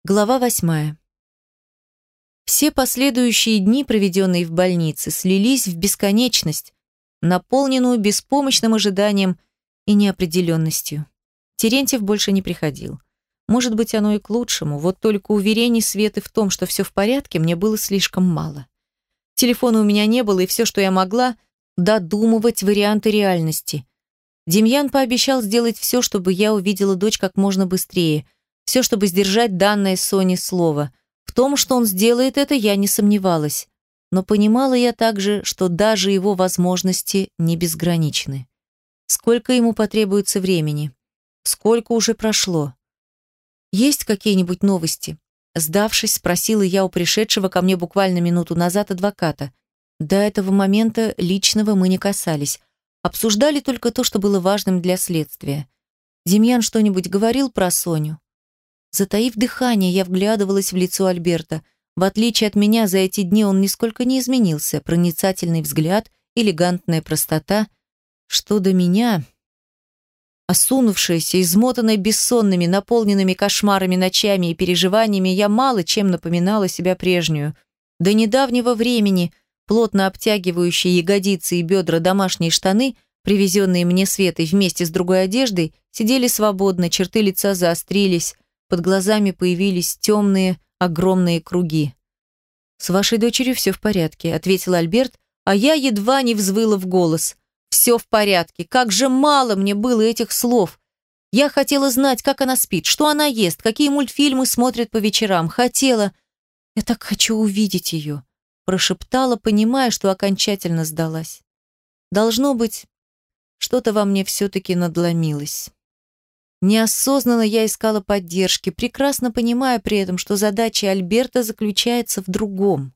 Глава 8. Все последующие дни, проведенные в больнице, слились в бесконечность, наполненную беспомощным ожиданием и неопределенностью. Терентьев больше не приходил. Может быть, оно и к лучшему, вот только уверений Светы в том, что все в порядке, мне было слишком мало. Телефона у меня не было, и все, что я могла, додумывать варианты реальности. Демьян пообещал сделать все, чтобы я увидела дочь как можно быстрее, все, чтобы сдержать данное Соне слово. В том, что он сделает это, я не сомневалась. Но понимала я также, что даже его возможности не безграничны. Сколько ему потребуется времени? Сколько уже прошло? Есть какие-нибудь новости? Сдавшись, спросила я у пришедшего ко мне буквально минуту назад адвоката. До этого момента личного мы не касались. Обсуждали только то, что было важным для следствия. Демьян что-нибудь говорил про Соню? Затаив дыхание, я вглядывалась в лицо Альберта. В отличие от меня, за эти дни он нисколько не изменился. Проницательный взгляд, элегантная простота. Что до меня... Осунувшаяся, измотанная бессонными, наполненными кошмарами ночами и переживаниями, я мало чем напоминала себя прежнюю. До недавнего времени плотно обтягивающие ягодицы и бедра домашние штаны, привезенные мне Светой вместе с другой одеждой, сидели свободно, черты лица заострились, под глазами появились темные, огромные круги. «С вашей дочерью все в порядке», — ответил Альберт, а я едва не взвыла в голос. «Все в порядке. Как же мало мне было этих слов. Я хотела знать, как она спит, что она ест, какие мультфильмы смотрит по вечерам. Хотела... Я так хочу увидеть ее», — прошептала, понимая, что окончательно сдалась. Должно быть, что-то во мне все-таки надломилось. Неосознанно я искала поддержки, прекрасно понимая при этом, что задача Альберта заключается в другом.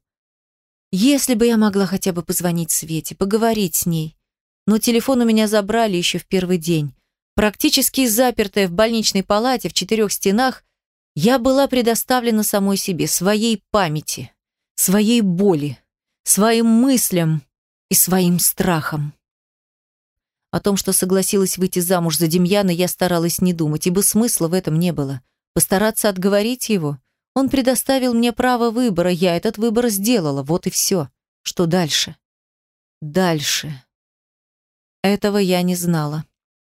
Если бы я могла хотя бы позвонить Свете, поговорить с ней. Но телефон у меня забрали еще в первый день. Практически запертая в больничной палате в 4 стенах, я была предоставлена самой себе, своей памяти, своей боли, своим мыслям и своим страхам. О том, что согласилась выйти замуж за Демьяна, я старалась не думать, ибо смысла в этом не было. Постараться отговорить его? Он предоставил мне право выбора, я этот выбор сделала, вот и все. Что дальше? Дальше. Этого я не знала.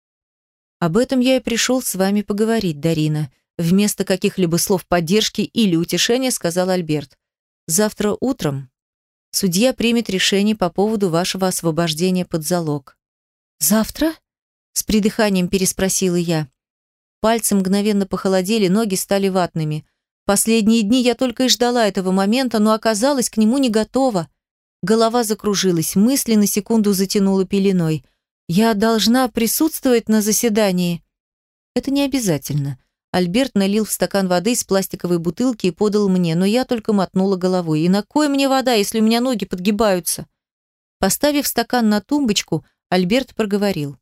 Об этом я и пришел с вами поговорить, Дарина. Вместо каких-либо слов поддержки или утешения сказал Альберт. Завтра утром судья примет решение по поводу вашего освобождения под залог. «Завтра?» — с придыханием переспросила я. Пальцы мгновенно похолодели, ноги стали ватными. Последние дни я только и ждала этого момента, но оказалась к нему не готова. Голова закружилась, мысли на секунду затянула пеленой. «Я должна присутствовать на заседании?» «Это не обязательно». Альберт налил в стакан воды из пластиковой бутылки и подал мне, но я только мотнула головой. «И на кой мне вода, если у меня ноги подгибаются?» Поставив стакан на тумбочку, Альберт проговорил.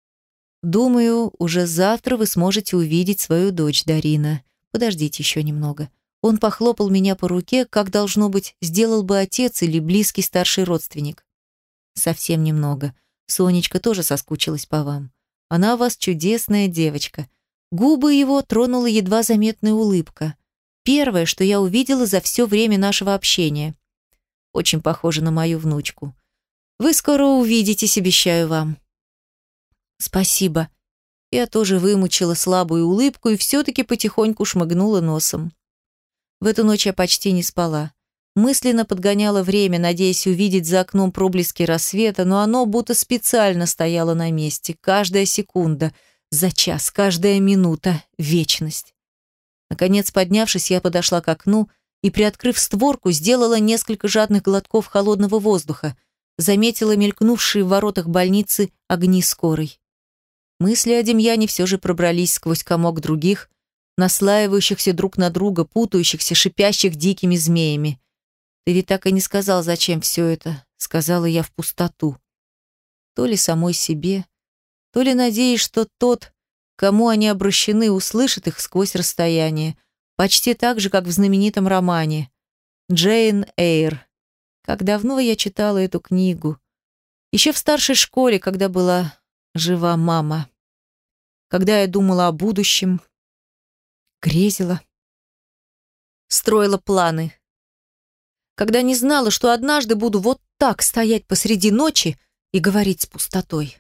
«Думаю, уже завтра вы сможете увидеть свою дочь, Дарина. Подождите еще немного». Он похлопал меня по руке, как, должно быть, сделал бы отец или близкий старший родственник. «Совсем немного. Сонечка тоже соскучилась по вам. Она у вас чудесная девочка». Губы его тронула едва заметная улыбка. Первое, что я увидела за все время нашего общения. Очень похоже на мою внучку. «Вы скоро увидитесь, обещаю вам». «Спасибо». Я тоже вымучила слабую улыбку и все-таки потихоньку шмыгнула носом. В эту ночь я почти не спала. Мысленно подгоняла время, надеясь увидеть за окном проблески рассвета, но оно будто специально стояло на месте. Каждая секунда, за час, каждая минута, вечность. Наконец, поднявшись, я подошла к окну и, приоткрыв створку, сделала несколько жадных глотков холодного воздуха. Заметила мелькнувшие в воротах больницы огни скорой. Мысли о Демьяне все же пробрались сквозь комок других, наслаивающихся друг на друга, путающихся, шипящих дикими змеями. «Ты ведь так и не сказал, зачем все это», — сказала я в пустоту. То ли самой себе, то ли надеясь, что тот, кому они обращены, услышит их сквозь расстояние, почти так же, как в знаменитом романе «Джейн Эйр». Как давно я читала эту книгу. Еще в старшей школе, когда была жива мама. Когда я думала о будущем, грезила. строила планы. Когда не знала, что однажды буду вот так стоять посреди ночи и говорить с пустотой.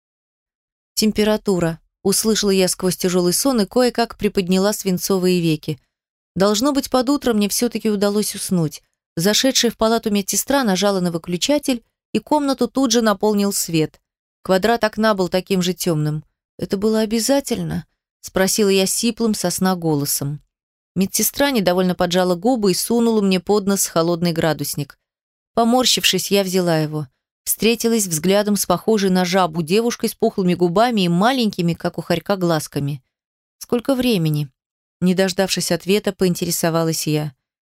Температура. Услышала я сквозь тяжелый сон и кое-как приподняла свинцовые веки. Должно быть, под утро мне все-таки удалось уснуть. Зашедшая в палату медсестра нажала на выключатель, и комнату тут же наполнил свет. Квадрат окна был таким же темным. «Это было обязательно?» — спросила я сиплым со сна голосом. Медсестра недовольно поджала губы и сунула мне под нос холодный градусник. Поморщившись, я взяла его. Встретилась взглядом с похожей на жабу девушкой с пухлыми губами и маленькими, как у хорька, глазками. «Сколько времени?» Не дождавшись ответа, поинтересовалась я.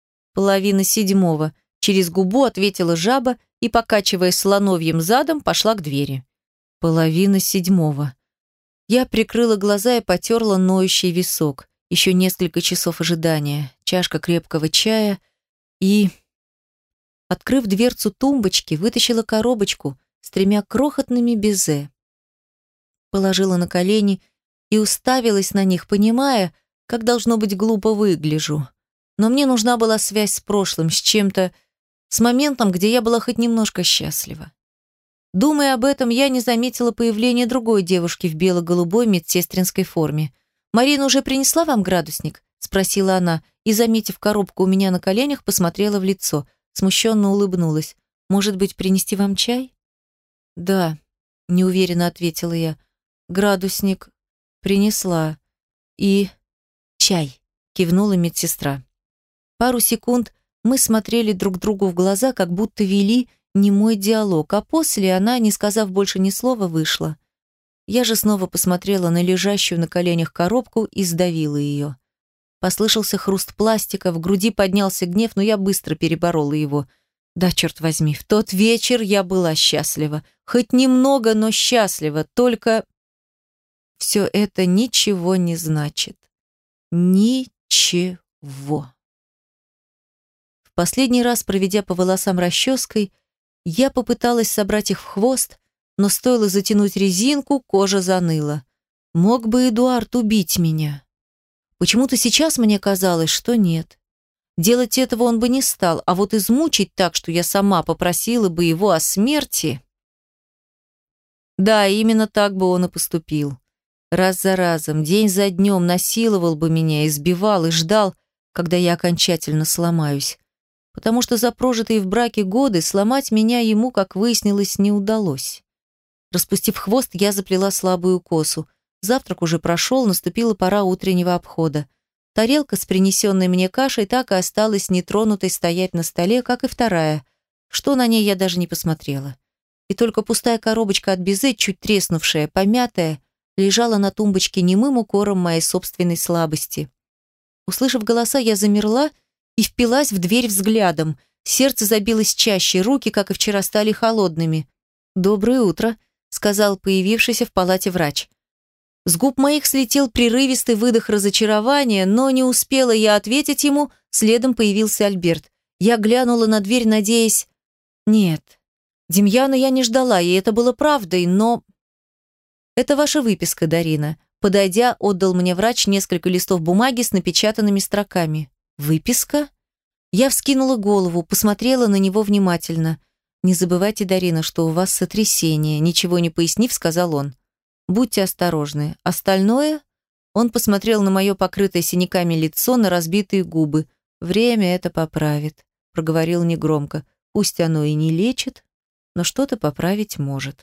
6:30. Через губу ответила жаба и, покачивая слоновьим задом, пошла к двери. 6:30. Я прикрыла глаза и потерла ноющий висок. Еще несколько часов ожидания, чашка крепкого чая и... Открыв дверцу тумбочки, вытащила коробочку с 3 крохотными безе. Положила на колени и уставилась на них, понимая, как должно быть глупо выгляжу. Но мне нужна была связь с прошлым, с чем-то, с моментом, где я была хоть немножко счастлива. Думая об этом, я не заметила появления другой девушки в бело-голубой медсестринской форме. «Марина уже принесла вам градусник?» – спросила она, и, заметив коробку у меня на коленях, посмотрела в лицо. Смущенно улыбнулась. «Может быть, принести вам чай?» «Да», – неуверенно ответила я. «Градусник принесла. И чай», – кивнула медсестра. Пару секунд мы смотрели друг другу в глаза, как будто вели немой диалог, а после она, не сказав больше ни слова, вышла. Я же снова посмотрела на лежащую на коленях коробку и сдавила ее. Послышался хруст пластика, в груди поднялся гнев, но я быстро переборола его. Да, черт возьми, в тот вечер я была счастлива. Хоть немного, но счастлива, только... Все это ничего не значит. Ничего. В последний раз, проведя по волосам расческой, я попыталась собрать их в хвост, но стоило затянуть резинку, кожа заныла. Мог бы Эдуард убить меня. Почему-то сейчас мне казалось, что нет. Делать этого он бы не стал, а вот измучить так, что я сама попросила бы его о смерти... Да, именно так бы он и поступил. Раз за разом, день за днем насиловал бы меня, избивал и ждал, когда я окончательно сломаюсь. Потому что за прожитые в браке годы сломать меня ему, как выяснилось, не удалось. Распустив хвост, я заплела слабую косу. Завтрак уже прошел, наступила пора утреннего обхода. Тарелка с принесенной мне кашей так и осталась нетронутой стоять на столе, как и вторая. Что на ней, я даже не посмотрела. И только пустая коробочка от безе, чуть треснувшая, помятая, лежала на тумбочке немым укором моей собственной слабости. Услышав голоса, я замерла и впилась в дверь взглядом. Сердце забилось чаще, руки, как и вчера, стали холодными. «Доброе утро», — сказал появившийся в палате врач. С губ моих слетел прерывистый выдох разочарования, но не успела я ответить ему, следом появился Альберт. Я глянула на дверь, надеясь... Нет, Демьяна я не ждала, и это было правдой, но... «Это ваша выписка, Дарина». Подойдя, отдал мне врач несколько листов бумаги с напечатанными строками. «Выписка?» Я вскинула голову, посмотрела на него внимательно. «Не забывайте, Дарина, что у вас сотрясение», ничего не пояснив, сказал он. «Будьте осторожны. Остальное...» Он посмотрел на мое покрытое синяками лицо, на разбитые губы. «Время это поправит», — проговорил негромко. «Пусть оно и не лечит, но что-то поправить может».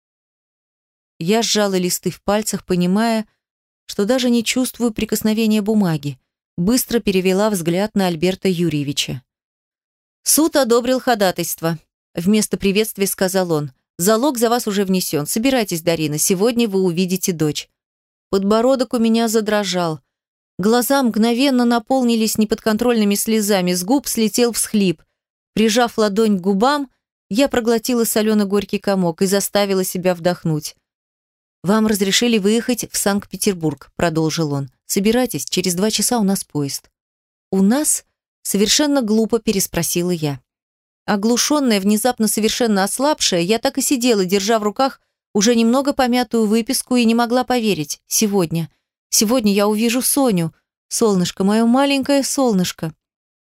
Я сжала листы в пальцах, понимая, что даже не чувствую прикосновения бумаги. Быстро перевела взгляд на Альберта Юрьевича. «Суд одобрил ходатайство», — вместо приветствия сказал он. «Залог за вас уже внесен. Собирайтесь, Дарина, сегодня вы увидите дочь». Подбородок у меня задрожал. Глаза мгновенно наполнились неподконтрольными слезами, с губ слетел всхлип. Прижав ладонь к губам, я проглотила солено-горький комок и заставила себя вдохнуть. «Вам разрешили выехать в Санкт-Петербург», — продолжил он. «Собирайтесь, через 2 часа у нас поезд». «У нас?» — совершенно глупо переспросила я. Оглушенная, внезапно совершенно ослабшая, я так и сидела, держа в руках уже немного помятую выписку и не могла поверить. Сегодня я увижу Соню. Солнышко, мое маленькое солнышко.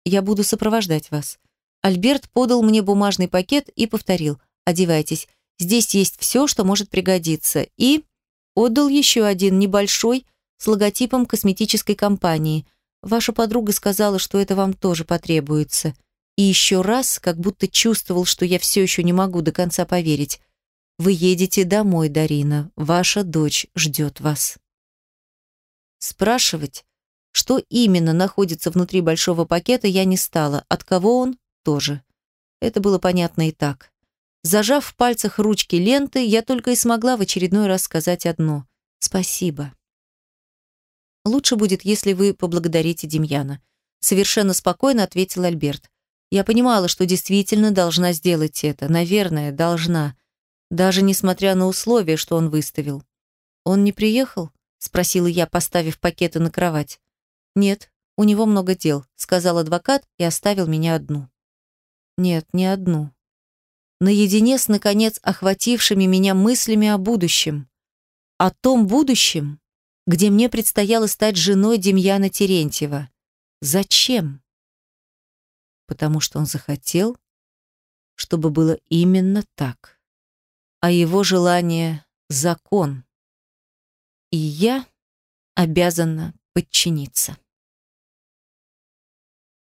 я буду сопровождать вас». Альберт подал мне бумажный пакет и повторил: «Одевайтесь, здесь есть все, что может пригодиться». И отдал еще один, небольшой, с логотипом косметической компании. «Ваша подруга сказала, что это вам тоже потребуется». И еще раз, как будто чувствовал, что я все еще не могу до конца поверить: «Вы едете домой, Дарина. Ваша дочь ждет вас». Спрашивать, что именно находится внутри большого пакета, я не стала. От кого он – тоже. Это было понятно и так. Зажав в пальцах ручки ленты, я только и смогла в очередной раз сказать одно: «Спасибо». «Лучше будет, если вы поблагодарите Демьяна», – совершенно спокойно ответил Альберт. Я понимала, что действительно должна сделать это. Наверное, должна. Даже несмотря на условия, что он выставил. «Он не приехал?» – спросила я, поставив пакеты на кровать. «Нет, у него много дел», – сказал адвокат и оставил меня одну. Нет, не одну. Наедине с, наконец, охватившими меня мыслями о будущем. О том будущем, где мне предстояло стать женой Демьяна Терентьева. Зачем? Потому что он захотел, чтобы было именно так. А его желание – закон. И я обязана подчиниться.